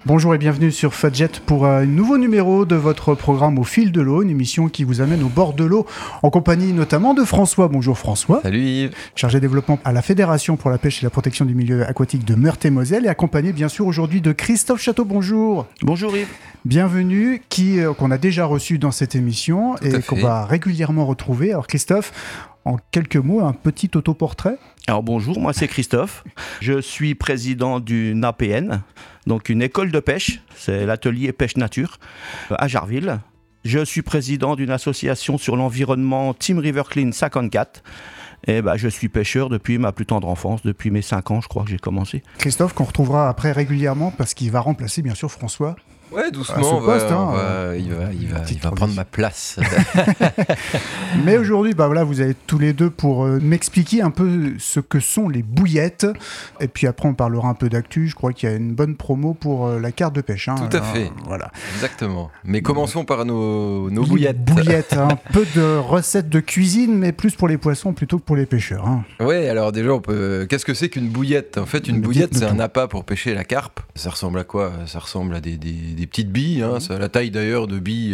Bonjour et bienvenue sur Fudget pour un nouveau numéro de votre programme Au fil de l'eau, une émission qui vous amène au bord de l'eau en compagnie notamment de François. Bonjour François. Salut Yves. Chargé de développement à la Fédération pour la pêche et la protection du milieu aquatique de Meurthe-et-Moselle et accompagné bien sûr aujourd'hui de Christophe Château. Bonjour. Bonjour Yves. Bienvenue, qu'on a déjà reçu dans cette émission et qu'on va régulièrement retrouver. Alors Christophe, en quelques mots, un petit autoportrait. Alors bonjour, moi c'est Christophe. Je suis président d'une APN, donc une école de pêche, c'est l'atelier pêche nature à Jarville. Je suis président d'une association sur l'environnement Team River Clean 54. Et je suis pêcheur depuis ma plus tendre enfance, depuis mes 5 ans je crois que j'ai commencé. Christophe qu'on retrouvera après régulièrement parce qu'il va remplacer bien sûr François. Ouais, doucement, il va prendre ma place. Mais aujourd'hui, vous êtes tous les deux pour m'expliquer un peu ce que sont les bouillettes. Et puis après, on parlera un peu d'actu. Je crois qu'il y a une bonne promo pour la carte de pêche. Tout à fait. Voilà. Exactement. Mais commençons par nos bouillettes. Bouillettes, un peu de recettes de cuisine, mais plus pour les poissons plutôt que pour les pêcheurs. Ouais, alors déjà, qu'est-ce que c'est qu'une bouillette ? En fait, une bouillette, c'est un appât pour pêcher la carpe. Ça ressemble à quoi ? Ça ressemble à des petites billes, c'est la taille d'ailleurs de billes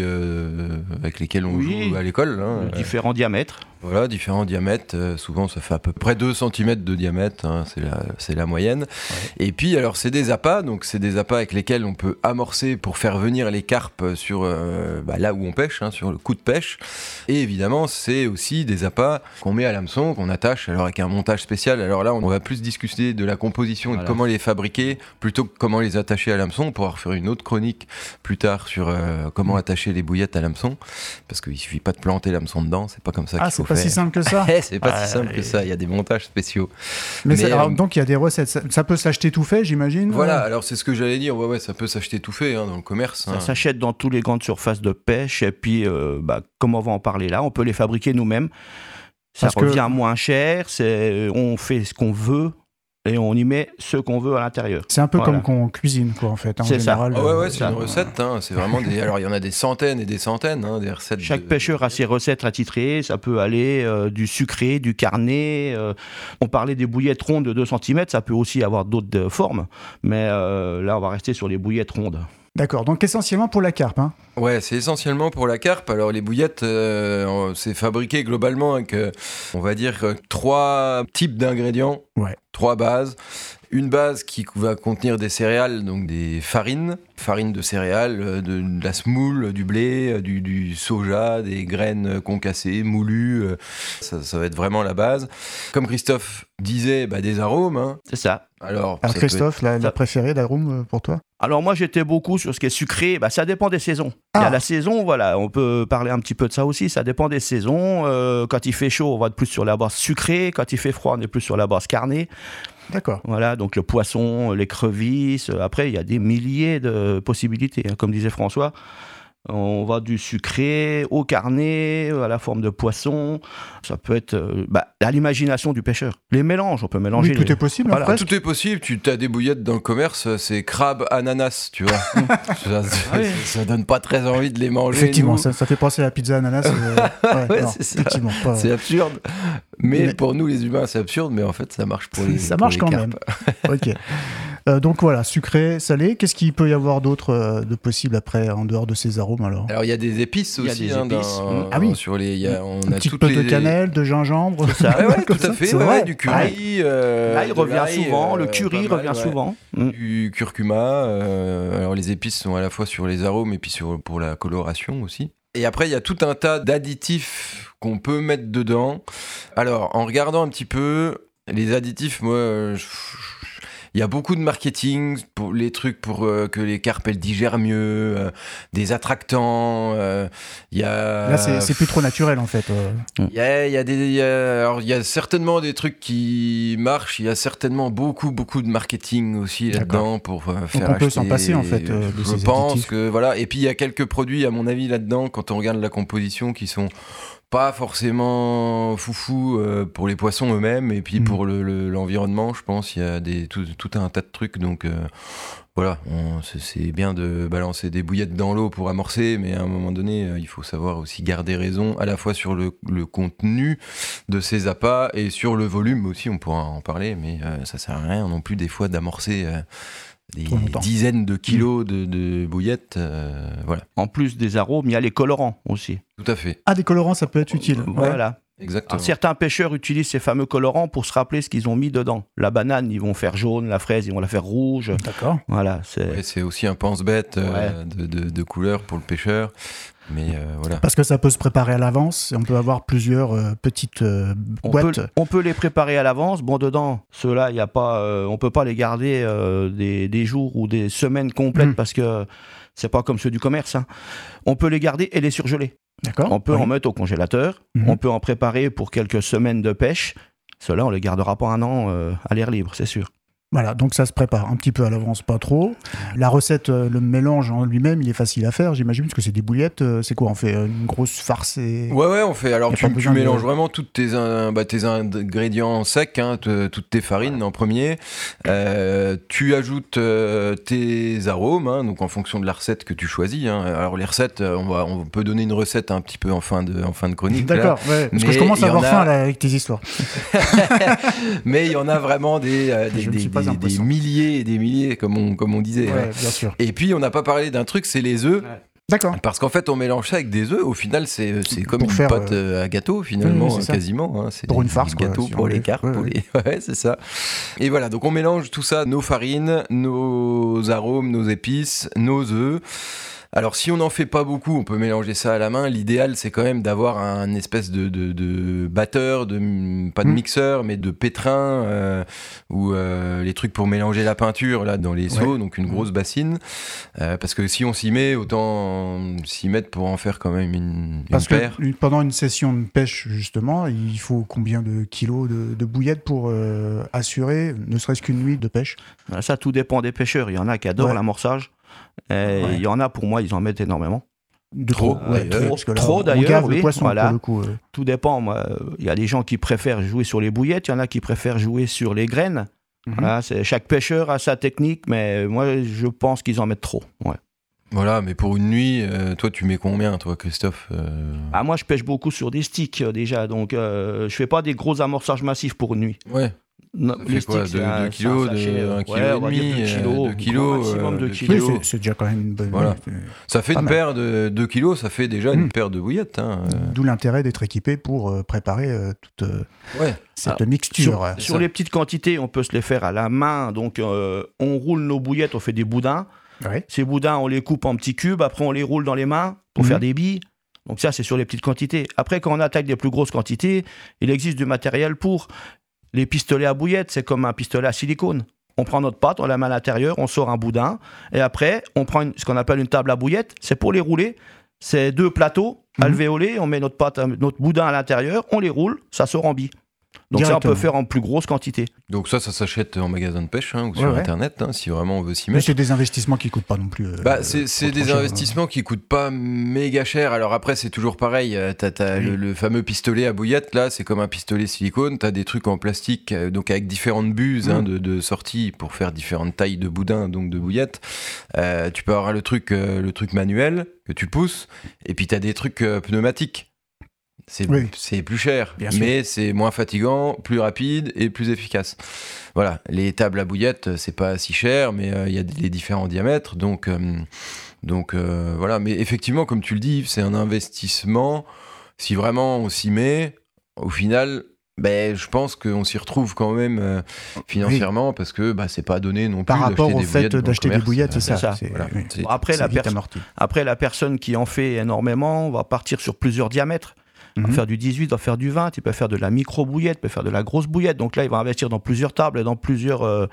avec lesquelles on joue à l'école. Différents diamètres. Voilà, différents diamètres. Souvent, ça fait à peu près 2 cm de diamètre. C'est la moyenne. Ouais. Et puis, alors, c'est des appâts. Donc, c'est des appâts avec lesquels on peut amorcer pour faire venir les carpes sur là où on pêche, sur le coup de pêche. Et évidemment, c'est aussi des appâts qu'on met à l'hameçon, qu'on attache, alors avec un montage spécial. Alors là, on va plus discuter de la composition et de comment les fabriquer, plutôt que comment les attacher à l'hameçon. On pourra refaire une autre chronique plus tard sur comment attacher les bouillettes à l'hameçon. Parce qu'il suffit pas de planter l'hameçon dedans. C'est pas comme ça qu'il faut faire. C'est pas si simple que ça. C'est pas si simple que ça. Il y a des montages spéciaux. Mais donc il y a des recettes. Ça peut s'acheter tout fait, j'imagine. Voilà. Alors c'est ce que j'allais dire. Ouais, ça peut s'acheter tout fait dans le commerce. Ça s'achète dans toutes les grandes surfaces de pêche. Et puis, comme on va en parler là, on peut les fabriquer nous-mêmes. Ça revient moins cher. On fait ce qu'on veut. Et on y met ce qu'on veut à l'intérieur. C'est un peu comme qu'on cuisine, quoi, en fait. C'est général, ça. Ouais, c'est une recette. C'est vraiment alors, il y en a des centaines et des centaines, des recettes. Chaque pêcheur a ses recettes attitrées. Ça peut aller du sucré, du carné. On parlait des bouillettes rondes de 2 cm. Ça peut aussi avoir d'autres formes. Mais là, on va rester sur les bouillettes rondes. D'accord, donc essentiellement pour la carpe. Ouais, c'est essentiellement pour la carpe. Alors les bouillettes, c'est fabriqué globalement avec, on va dire, 3 types d'ingrédients, 3 bases. Une base qui va contenir des céréales, donc des farines de céréales, de la semoule, du blé, du soja, des graines concassées, moulues. Ça va être vraiment la base. Comme Christophe disait, des arômes. C'est ça. Alors Christophe, la préférée d'arôme pour toi ? Alors moi j'étais beaucoup sur ce qui est sucré, ça dépend des saisons. Il y a la saison, on peut parler un petit peu de ça aussi, ça dépend des saisons. Quand il fait chaud, on va être plus sur la base sucrée, quand il fait froid, on est plus sur la base carnée. D'accord. Voilà, donc le poisson, l'écrevisse, après il y a des milliers de possibilités, comme disait François. On va du sucré au carné, à la forme de poisson. Ça peut être à l'imagination du pêcheur. Les mélanges, on peut mélanger. Oui, tout est possible. Voilà. Tout est possible. Tu as des bouillettes dans le commerce, c'est crabe, ananas, tu vois. ça donne pas très envie de les manger. Effectivement, ça fait penser à la pizza ananas. C'est ça. Effectivement, c'est absurde. Mais pour nous, les humains, c'est absurde. Mais en fait, ça marche pour les Ça marche pour les quand carpes. même. Ok. Donc voilà, sucré, salé. Qu'est-ce qu'il peut y avoir d'autre de possible après, en dehors de ces arômes alors ? Alors il y a des épices aussi. Il y a des épices. Sur les, on a toutes de cannelle, de gingembre. Ça. Tout à fait. Du curry. L'ail revient souvent. Le curry revient souvent. Du curcuma. Alors les épices sont à la fois sur les arômes et puis pour la coloration aussi. Et après, il y a tout un tas d'additifs qu'on peut mettre dedans. Alors, en regardant un petit peu, les additifs, moi, il y a beaucoup de marketing pour les trucs pour que les carpes elles digèrent mieux, des attractants. Il y a là c'est plus trop naturel en fait. Il y a certainement des trucs qui marchent. Il y a certainement beaucoup de marketing aussi là-dedans pour faire acheter. On peut s'en passer en fait. Je pense que voilà. Et puis il y a quelques produits à mon avis là-dedans quand on regarde la composition qui sont pas forcément foufou pour les poissons eux-mêmes et puis pour l'environnement, je pense il y a tout un tas de trucs donc voilà, c'est bien de balancer des bouillettes dans l'eau pour amorcer, mais à un moment donné, il faut savoir aussi garder raison, à la fois sur le contenu de ces appâts et sur le volume aussi, on pourra en parler, mais ça sert à rien non plus des fois d'amorcer dizaines de kilos de bouillettes. Voilà. En plus des arômes, il y a les colorants aussi. Tout à fait. Ah, des colorants, ça peut être utile. Voilà. Exactement. Alors, certains pêcheurs utilisent ces fameux colorants pour se rappeler ce qu'ils ont mis dedans. La banane, ils vont faire jaune, la fraise, ils vont la faire rouge. D'accord. Voilà, c'est aussi un pense-bête de couleur pour le pêcheur. Mais voilà. Parce que ça peut se préparer à l'avance et on peut avoir plusieurs petites boîtes. On peut les préparer à l'avance. Bon, dedans, ceux-là, y a pas, on peut pas les garder des jours ou des semaines complètes parce que c'est pas comme ceux du commerce. Hein. On peut les garder et les surgeler. D'accord. On peut en mettre au congélateur. On peut en préparer pour quelques semaines de pêche. Ceux-là, on les gardera pas un an à l'air libre, c'est sûr. Voilà, donc ça se prépare un petit peu à l'avance, pas trop. La recette, le mélange en lui-même, il est facile à faire, j'imagine, parce que c'est des bouillettes. C'est quoi, on fait une grosse farce et... Ouais, on fait. Alors, tu mélanges vraiment tous tes ingrédients secs, hein, toutes tes farines en premier. Tu ajoutes tes arômes, hein, donc en fonction de la recette que tu choisis. Hein. Alors, les recettes, on peut donner une recette un petit peu en fin de chronique. D'accord, ouais, parce que je commence à avoir faim là, avec tes histoires. Mais il y en a vraiment des milliers et des milliers, comme on disait. Ouais, bien sûr. Et puis, on n'a pas parlé d'un truc, c'est les œufs. Ouais. D'accord. Parce qu'en fait, on mélange ça avec des œufs. Au final, c'est comme une pâte à gâteau, finalement, quasiment. Hein. C'est pour une farce, gâteau quoi, pour les carpes. Ouais, c'est ça. Et voilà, donc on mélange tout ça, nos farines, nos arômes, nos épices, nos œufs. Alors, si on n'en fait pas beaucoup, on peut mélanger ça à la main. L'idéal, c'est quand même d'avoir un espèce de batteur, pas de mixeur, mais de pétrin, ou les trucs pour mélanger la peinture là dans les seaux, donc une grosse bassine. Parce que si on s'y met, autant s'y mettre pour en faire quand même une paire. Parce que pendant une session de pêche, justement, il faut combien de kilos de bouillettes pour assurer, ne serait-ce qu'une nuit de pêche ? Ça, tout dépend des pêcheurs. Il y en a qui adorent l'amorçage. Il y en a, pour moi, ils en mettent énormément. Trop d'ailleurs. On gave oui, le poisson, voilà. pour le coup. Tout dépend. Il y a des gens qui préfèrent jouer sur les bouillettes, il y en a qui préfèrent jouer sur les graines. Voilà, chaque pêcheur a sa technique, mais moi, je pense qu'ils en mettent trop. Ouais. Voilà, mais pour une nuit, toi, tu mets combien, toi, Christophe Moi, je pêche beaucoup sur des sticks, déjà. Donc, je fais pas des gros amorçages massifs pour une nuit. Ouais. Non, les sticks, 2 kilos, 1,5 kg, 2 kilos, maximum 2 kilos. Oui, c'est déjà quand même une bonne... Voilà. Ça fait une paire de 2 kilos, ça fait déjà une paire de bouillettes. Hein. D'où l'intérêt d'être équipé pour préparer toute cette mixture. Sur les petites quantités, on peut se les faire à la main. Donc, on roule nos bouillettes, on fait des boudins. Ouais. Ces boudins, on les coupe en petits cubes, après on les roule dans les mains pour faire des billes. Donc ça, c'est sur les petites quantités. Après, quand on attaque des plus grosses quantités, il existe du matériel pour... Les pistolets à bouillettes, c'est comme un pistolet à silicone. On prend notre pâte, on la met à l'intérieur, on sort un boudin, et après, on prend ce qu'on appelle une table à bouillettes. C'est pour les rouler. C'est 2 plateaux alvéolés, on met notre pâte, notre boudin à l'intérieur, on les roule, ça sort en billes. Donc ça, on peut faire en plus grosse quantité. Donc ça s'achète en magasin de pêche ou sur Internet, si vraiment on veut s'y mettre. Mais c'est des investissements qui ne coûtent pas non plus... c'est des investissements qui ne coûtent pas méga cher. Alors après, c'est toujours pareil. T'as le fameux pistolet à bouillettes, là, c'est comme un pistolet silicone. Tu as des trucs en plastique, donc avec différentes buses de sortie pour faire différentes tailles de boudin, donc de bouillettes. Tu peux avoir le truc manuel que tu pousses, et puis tu as des trucs pneumatiques. C'est plus cher, mais c'est moins fatigant, plus rapide et plus efficace. Voilà, les tables à bouillettes, c'est pas si cher, mais il y a les différents diamètres, donc voilà. Mais effectivement, comme tu le dis, c'est un investissement. Si vraiment on s'y met, au final, je pense qu'on s'y retrouve quand même financièrement, parce que c'est pas donné non plus par rapport au fait d'acheter des bouillettes, c'est ça. Voilà. Après, la personne qui en fait énormément va partir sur plusieurs diamètres. Il va faire du 18, il va faire du 20, il peut faire de la micro-bouillette, il peut faire de la grosse bouillette. Donc là, il va investir dans plusieurs tables et dans plusieurs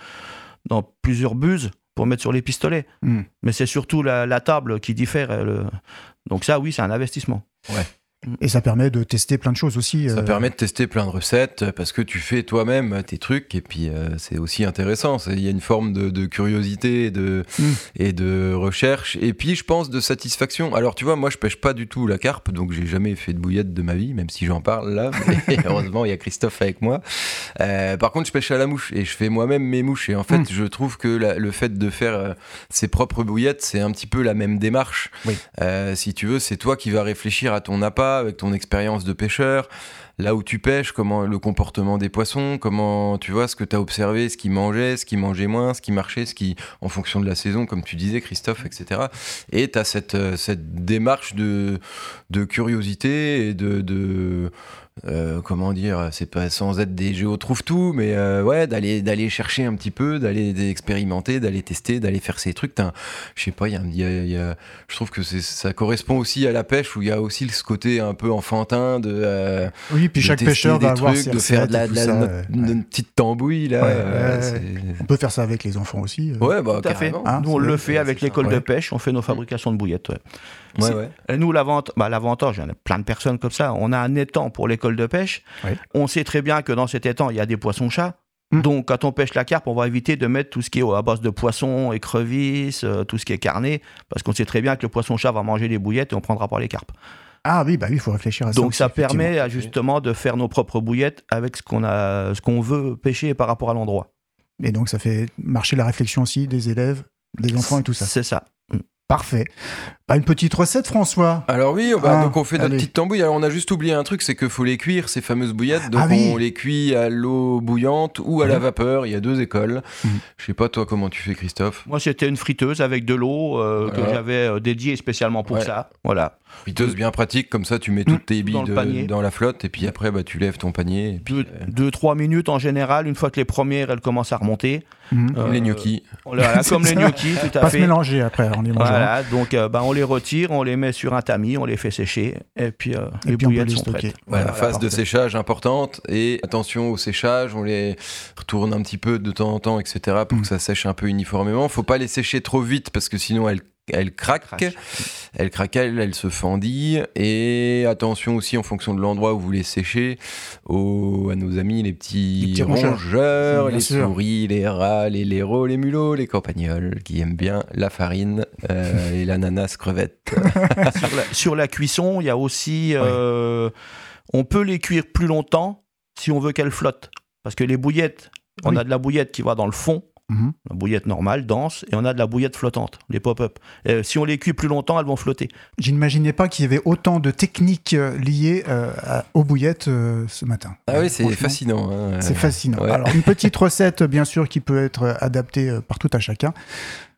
buses pour mettre sur les pistolets. Mais c'est surtout la table qui diffère. Donc ça, oui, c'est un investissement. Ouais. Et ça permet de tester plein de choses aussi. Ça permet de tester plein de recettes, parce que tu fais toi-même tes trucs, et puis c'est aussi intéressant. Il y a une forme de curiosité et de recherche, et puis je pense de satisfaction. Alors tu vois, moi je pêche pas du tout la carpe, donc j'ai jamais fait de bouillette de ma vie, même si j'en parle là, mais heureusement il y a Christophe avec moi. Par contre je pêche à la mouche, et je fais moi-même mes mouches, et en fait je trouve que le fait de faire ses propres bouillettes, c'est un petit peu la même démarche. Si tu veux, c'est toi qui vas réfléchir à ton appât, toi, avec ton expérience de pêcheur, là où tu pêches, comment le comportement des poissons, comment tu vois ce que tu as observé, ce qu'ils mangeaient moins, ce qui marchait, en fonction de la saison, comme tu disais, Christophe, etc. Et tu as cette démarche de curiosité et de comment dire, c'est pas sans être des géos trouve-tout, mais d'aller chercher un petit peu, d'aller expérimenter, d'aller tester, d'aller faire ces trucs. Je sais pas, je trouve que ça correspond aussi à la pêche où il y a aussi ce côté un peu enfantin de oui, puis chaque pêcheur va avoir ses de faire une petite tambouille là. On peut faire ça avec les enfants aussi. Ouais, tout à fait. Nous on le fait avec l'école de pêche, on fait nos fabrications de bouillettes. Et nous, l'avantage, il y en a plein de personnes comme ça, on a un étang pour l'école de pêche. On sait très bien que dans cet étang, il y a des poissons-chats. Donc, quand on pêche la carpe, on va éviter de mettre tout ce qui est à base de poissons, écrevisses, tout ce qui est carné, parce qu'on sait très bien que le poisson-chat va manger les bouillettes et on ne prendra pas les carpes. Ah oui, il faut réfléchir à ça. Donc, aussi, ça permet justement de faire nos propres bouillettes avec ce qu'on veut pêcher par rapport à l'endroit. Et donc, ça fait marcher la réflexion aussi des élèves, des enfants et tout ça. C'est ça. Parfait. Une petite recette, François. Alors oui, donc on fait notre petite tambouille. Alors on a juste oublié un truc, c'est qu'il faut les cuire, ces fameuses bouillettes. Donc on les cuit à l'eau bouillante ou à la vapeur. Il y a 2 écoles. Je sais pas toi comment tu fais, Christophe. Moi c'était une friteuse avec de l'eau que j'avais dédiée spécialement pour ça. Voilà. Friteuse bien pratique, comme ça tu mets toutes tes billes dans la flotte et puis après tu lèves ton panier. 2-3 minutes en général, une fois que les premières elles commencent à remonter. Comme les gnocchis. Comme les gnocchis, tout à fait. Pas se mélanger après, on les mange. Voilà, donc on les retire, on les met sur un tamis, on les fait sécher et puis les bouillettes sont prêtes. Voilà, phase de séchage importante et attention au séchage, on les retourne un petit peu de temps en temps, etc. pour que ça sèche un peu uniformément. Faut pas les sécher trop vite parce que sinon elle craque, elle se fendit. Et attention aussi en fonction de l'endroit où vous les séchez à nos amis les petits rongeurs, les souris, les rats, les blaireaux, les mulots, les campagnols qui aiment bien la farine et l'ananas crevette. Sur la cuisson, il y a aussi on peut les cuire plus longtemps si on veut qu'elles flottent, parce que les bouillettes, on a de la bouillette qui va dans le fond. La bouillette normale, dense, et on a de la bouillette flottante, les pop-up. Si on les cuit plus longtemps, elles vont flotter. J'imaginais pas qu'il y avait autant de techniques liées aux bouillettes ce matin. Ah oui, c'est fascinant. C'est fascinant. Ouais. Alors, une petite recette, bien sûr, qui peut être adaptée par tout à chacun. François ?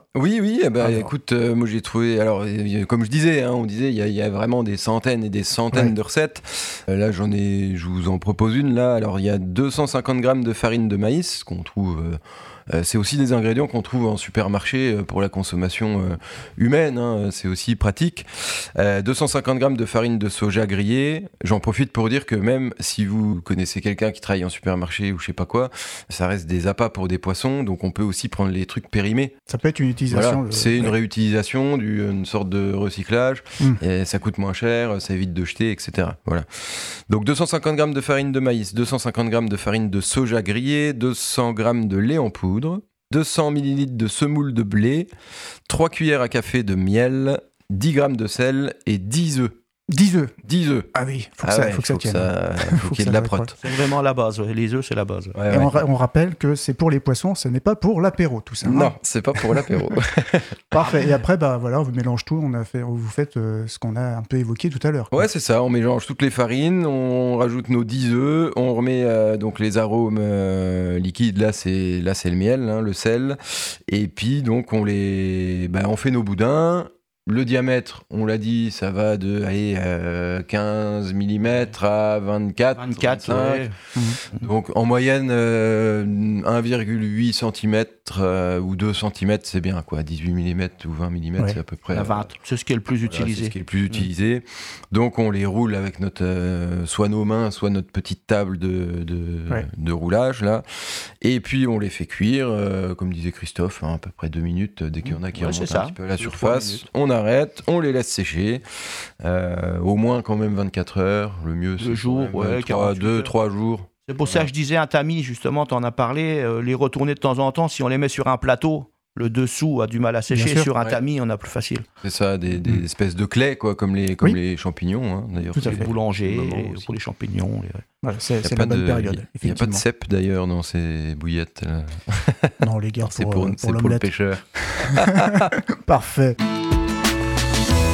Oui, écoute, moi j'ai trouvé, alors comme je disais, on disait, il y a vraiment des centaines et des centaines de recettes. Là, je vous en propose une, là. Alors, il y a 250 grammes de farine de maïs, qu'on trouve... c'est aussi des ingrédients qu'on trouve en supermarché pour la consommation humaine, c'est aussi pratique. 250 grammes de farine de soja grillée. J'en profite pour dire que même si vous connaissez quelqu'un qui travaille en supermarché ou je sais pas quoi, ça reste des appâts pour des poissons, donc on peut aussi prendre les trucs périmés. Ça peut être une utilisation. Voilà, c'est une réutilisation, une sorte de recyclage, et ça coûte moins cher, ça évite de jeter, etc. Voilà. Donc 250 grammes de farine de maïs, 250 grammes de farine de soja grillée, 200 grammes de lait en poudre, 200 ml de semoule de blé, 3 cuillères à café de miel, 10 grammes de sel et 10 œufs. 10 œufs. 10 œufs. Ah oui, faut que ça tienne. Faut qu'il y ait de la prot. C'est vraiment la base. Les œufs, c'est la base. Et on rappelle que c'est pour les poissons, ce n'est pas pour l'apéro, tout ça. Non, c'est pas pour l'apéro. Parfait. Et après, on vous mélange tout. Vous faites ce qu'on a un peu évoqué tout à l'heure. Ouais, c'est ça. On mélange toutes les farines, on rajoute nos 10 œufs, on remet donc les arômes liquides. Là, c'est le miel, le sel. Et puis, donc, on fait nos boudins. Le diamètre, on l'a dit, ça va de 15 mm à 24 25. Donc en moyenne 1,8 cm ou 2 cm, c'est bien quoi. 18 mm ou 20 mm, c'est à peu près. 20, c'est ce qui est le plus utilisé. C'est ce qui est le plus utilisé. Donc on les roule avec soit nos mains, soit notre petite table de roulage là. Et puis on les fait cuire, comme disait Christophe, à peu près 2 minutes. Dès qu'il y en a qui remontent un petit peu à la surface, on arrête, on les laisse sécher. Au moins quand même 24 heures. Le mieux c'est 2-3 jours. C'est pour ça que je disais un tamis, justement, tu en as parlé, les retourner de temps en temps, si on les met sur un plateau, le dessous a du mal à sécher, sur un tamis, on a plus facile. C'est ça, des espèces de clés, quoi, comme les champignons, d'ailleurs. Tout à fait. Les boulangers, pour les champignons. Voilà, c'est la bonne période. Il n'y a pas de cèpe, d'ailleurs, dans ces bouillettes. Là. Non, les gars, c'est pour le pêcheur. Parfait.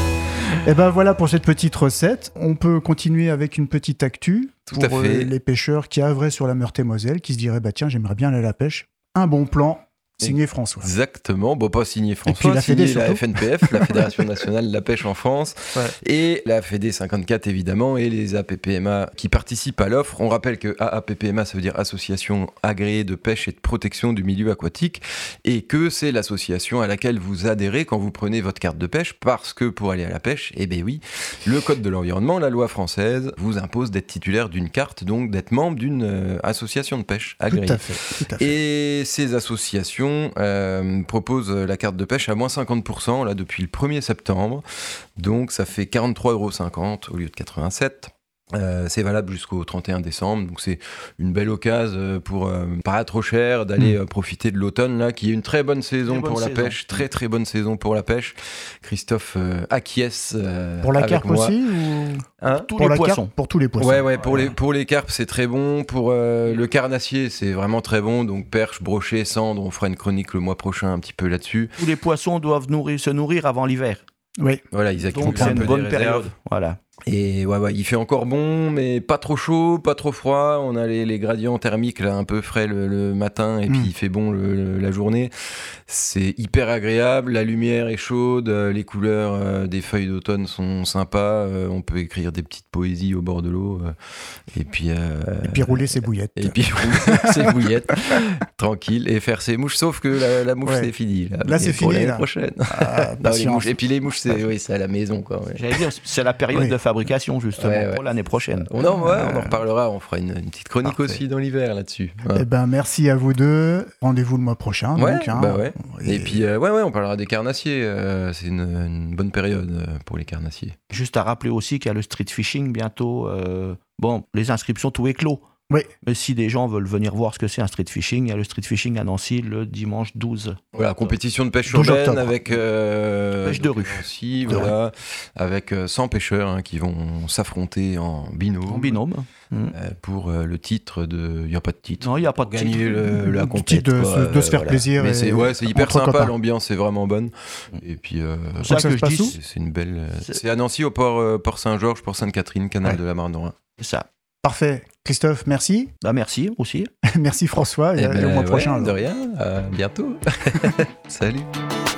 Et ben voilà pour cette petite recette. On peut continuer avec une petite actu Tout à pour fait. les pêcheurs qui œuvraient sur la Meurthe-et-Moselle, qui se diraient tiens, j'aimerais bien aller à la pêche. Un bon plan. Signé François. Exactement, bon pas signé François, puis la signé Fédé, la surtout. FNPF, la Fédération Nationale de la Pêche en France, Ouais. et la Fédé 54 évidemment, et les APPMA qui participent à l'offre. On rappelle que AAPPMA, ça veut dire Association agréée de pêche et de protection du milieu aquatique, et que c'est l'association à laquelle vous adhérez quand vous prenez votre carte de pêche, parce que pour aller à la pêche, eh bien oui, le Code de l'environnement, la loi française, vous impose d'être titulaire d'une carte, donc d'être membre d'une association de pêche agréée. Tout à fait. Et ces associations proposent la carte de pêche à moins 50% là, depuis le 1er septembre. Donc ça fait 43,50 € au lieu de 87 €. C'est valable jusqu'au 31 décembre, donc c'est une belle occasion pour pas trop cher d'aller profiter de l'automne là, qui est une très bonne saison Très bonne pour la saison. pêche, très très bonne saison pour la pêche. Christophe acquiesce Pour la avec carpe moi. aussi ou... Hein Tous pour les la poissons. carpe, pour tous les poissons. Ouais, pour les carpes, c'est très bon. Pour le carnassier, c'est vraiment très bon. Donc, perche, brochet, cendre, on fera une chronique le mois prochain un petit peu là-dessus. Tous les poissons doivent se nourrir avant l'hiver. Oui. Voilà, ils accumulent Donc un c'est peu une bonne des réserves. période. Voilà. Et ouais, il fait encore bon, mais pas trop chaud, pas trop froid. On a les gradients thermiques là, un peu frais le matin, et puis il fait bon la journée. C'est hyper agréable, la lumière est chaude, les couleurs des feuilles d'automne sont sympas. On peut écrire des petites poésies au bord de l'eau. Et puis rouler ses bouillettes. Et puis rouler ses bouillettes, tranquille, et faire ses mouches. Sauf que la mouche, Ouais. c'est fini. Là, Mais c'est pour fini, l'année là. prochaine. Ah, Non, les patience. mouches. Et puis les mouches, c'est à la maison, quoi. Ouais. J'allais dire, c'est la période Oui. de fabrication justement Ouais. pour l'année prochaine. On en reparlera, on fera une petite chronique Parfait. aussi dans l'hiver là-dessus. Eh ben, merci à vous deux. Rendez-vous le mois prochain. Ouais, donc, hein. bah ouais. Et Et puis, on parlera des carnassiers. C'est une bonne période pour les carnassiers. Juste à rappeler aussi qu'il y a le street fishing bientôt. Bon, les inscriptions tout est clos. Oui. Mais si des gens veulent venir voir ce que c'est un street fishing, il y a le street fishing à Nancy le dimanche 12. Voilà, compétition de pêche 12 urbaine octobre. avec Pêche de rue. Aussi, voilà, avec 100 pêcheurs qui vont s'affronter en binôme. En binôme. Pour le titre de. Il n'y a pas de titre. Non, il n'y a pas de Gagner titre. la Du compète. titre de quoi, de se faire plaisir Mais et- c'est hyper entre sympa, copains. l'ambiance est vraiment bonne. Et puis. C'est ça ça que se je passe dis. où C'est une belle. C'est- C'est à Nancy, au port Saint-Georges, port Sainte-Catherine, canal Ouais. de la Marne-Rhin. C'est ça. Parfait. Christophe, merci. Bah, merci aussi. Merci François. Et Eh au ben, mois prochain. ouais, alors. de rien. À bientôt. Salut.